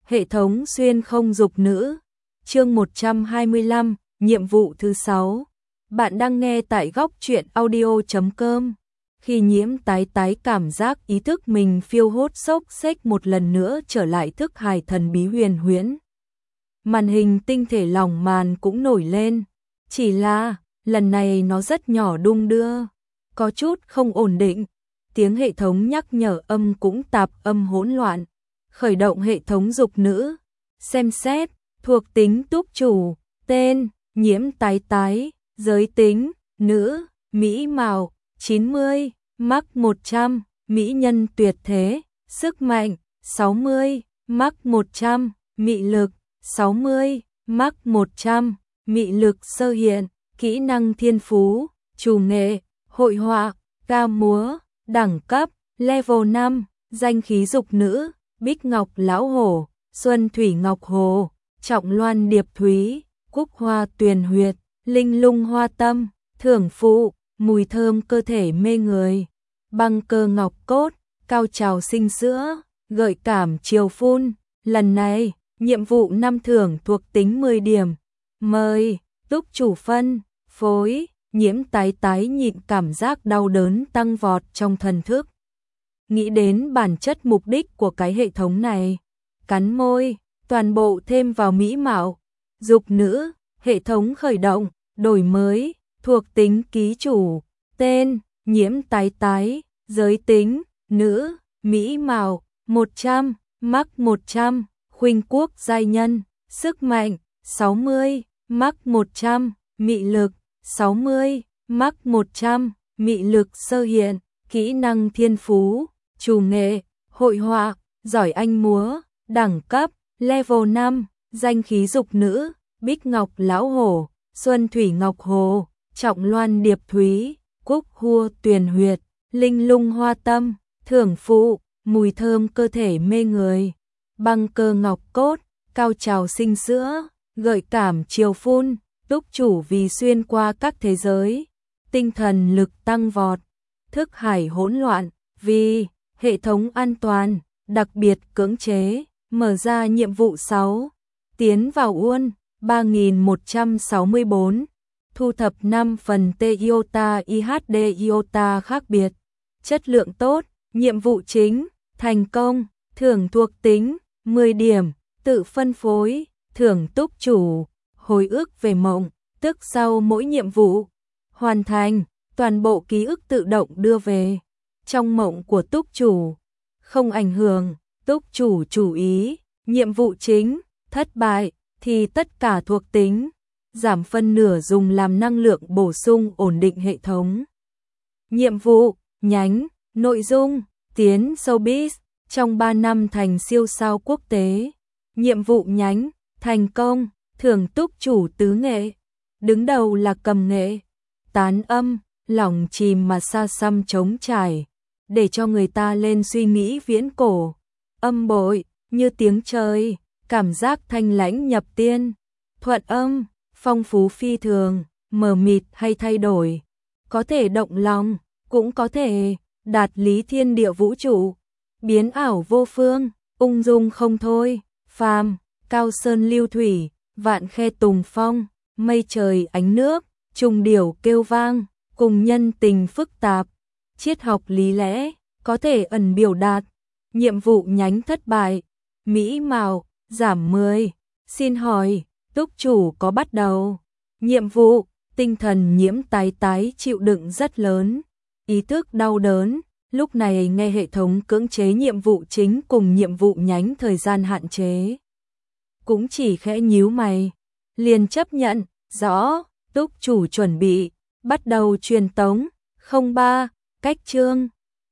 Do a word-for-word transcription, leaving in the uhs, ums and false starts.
hệ thống xuyên không dục nữ. Chương một trăm hai mươi lăm, nhiệm vụ thứ sáu. Bạn đang nghe tại góc truyện audio chấm com. Khi Nhiễm tái tái cảm giác ý thức mình phiêu hốt xốc xếch một lần nữa trở lại thức hải thần bí huyền huyễn. Màn hình tinh thể lỏng màn cũng nổi lên, chỉ là lần này nó rất nhỏ đung đưa, có chút không ổn định. Tiếng hệ thống nhắc nhở âm cũng tạp âm hỗn loạn. Khởi động hệ thống dục nữ, xem xét, thuộc tính túc chủ, tên, Nhiễm tái tái, giới tính, nữ, mỹ mạo, chín mươi, mắc một trăm, mỹ nhân tuyệt thế, sức mạnh, sáu mươi, mắc một trăm, mị lực, sáu mươi, mắc một trăm, mị lực sơ hiện, kỹ năng thiên phú, chủ nghệ, hội họa, ca múa, đẳng cấp, level năm, danh khí dục nữ, Bích Ngọc Lão Hổ, Xuân Thủy Ngọc Hồ, Trọng Loan Điệp Thúy, Cúc Hoa Tuyền Huyệt, Linh Lung Hoa Tâm, Thưởng Phụ, mùi thơm cơ thể mê người, Băng Cơ Ngọc Cốt, cao trào sinh sữa, gợi cảm chiều phun. Lần này, nhiệm vụ năm thưởng thuộc tính mười điểm. Mời, túc chủ phân, phối. Nhiễm tái tái nhịn cảm giác đau đớn tăng vọt trong thần thức. Nghĩ đến bản chất mục đích của cái hệ thống này, cắn môi, toàn bộ thêm vào mỹ mạo, dục nữ, hệ thống khởi động, đổi mới, thuộc tính ký chủ, tên, Nhiễm tái tái, giới tính, nữ, mỹ mạo, một trăm, mắc một trăm, khuynh quốc giai nhân, sức mạnh, sáu mươi, mắc một trăm, mị lực, sáu mươi, mắc một trăm, mị lực sơ hiện, kỹ năng thiên phú, chủ nghệ, hội họa, giỏi anh múa, đẳng cấp, level năm, danh khí dục nữ, Bích Ngọc Lão Hổ, Xuân Thủy Ngọc Hồ, Trọng Loan Điệp Thúy, Cúc Hua Tuyền Huyệt, Linh Lung Hoa Tâm, Thưởng Phụ, mùi thơm cơ thể mê người, Băng Cơ Ngọc Cốt, cao trào sinh sữa, gợi cảm chiều phun. Túc chủ vì xuyên qua các thế giới, tinh thần lực tăng vọt, thức hải hỗn loạn, vì hệ thống an toàn, đặc biệt cưỡng chế, mở ra nhiệm vụ sáu, tiến vào Uôn, ba nghìn một trăm sáu mươi bốn, thu thập năm phần T iota i hát đê iota khác biệt, chất lượng tốt, nhiệm vụ chính, thành công, thưởng thuộc tính, mười điểm, tự phân phối, thưởng túc chủ. Hồi ức về mộng, tức sau mỗi nhiệm vụ hoàn thành, toàn bộ ký ức tự động đưa về trong mộng của túc chủ, không ảnh hưởng túc chủ chủ ý. Nhiệm vụ chính thất bại thì tất cả thuộc tính giảm phân nửa dùng làm năng lượng bổ sung ổn định hệ thống. Nhiệm vụ nhánh, nội dung tiến showbiz, trong ba năm thành siêu sao quốc tế. Nhiệm vụ nhánh, thành công, thưởng túc chủ tứ nghệ, đứng đầu là cầm nghệ, tán âm, lòng chìm mà xa xăm trống trải, để cho người ta lên suy nghĩ viễn cổ, âm bội, như tiếng trời, cảm giác thanh lãnh nhập tiên, thuận âm, phong phú phi thường, mờ mịt hay thay đổi, có thể động lòng, cũng có thể đạt lý thiên địa vũ trụ, biến ảo vô phương, ung dung không thôi, phàm, cao sơn lưu thủy, vạn khe tùng phong, mây trời ánh nước, trùng điểu kêu vang, cùng nhân tình phức tạp, triết học lý lẽ, có thể ẩn biểu đạt. Nhiệm vụ nhánh thất bại, mỹ mạo, giảm mười. Xin hỏi, túc chủ có bắt đầu? Nhiệm vụ, tinh thần Nhiễm tái tái chịu đựng rất lớn, ý thức đau đớn, lúc này nghe hệ thống cưỡng chế nhiệm vụ chính cùng nhiệm vụ nhánh thời gian hạn chế. Cũng chỉ khẽ nhíu mày, liền chấp nhận, rõ, túc chủ chuẩn bị, bắt đầu truyền tống, không ba, cách chương.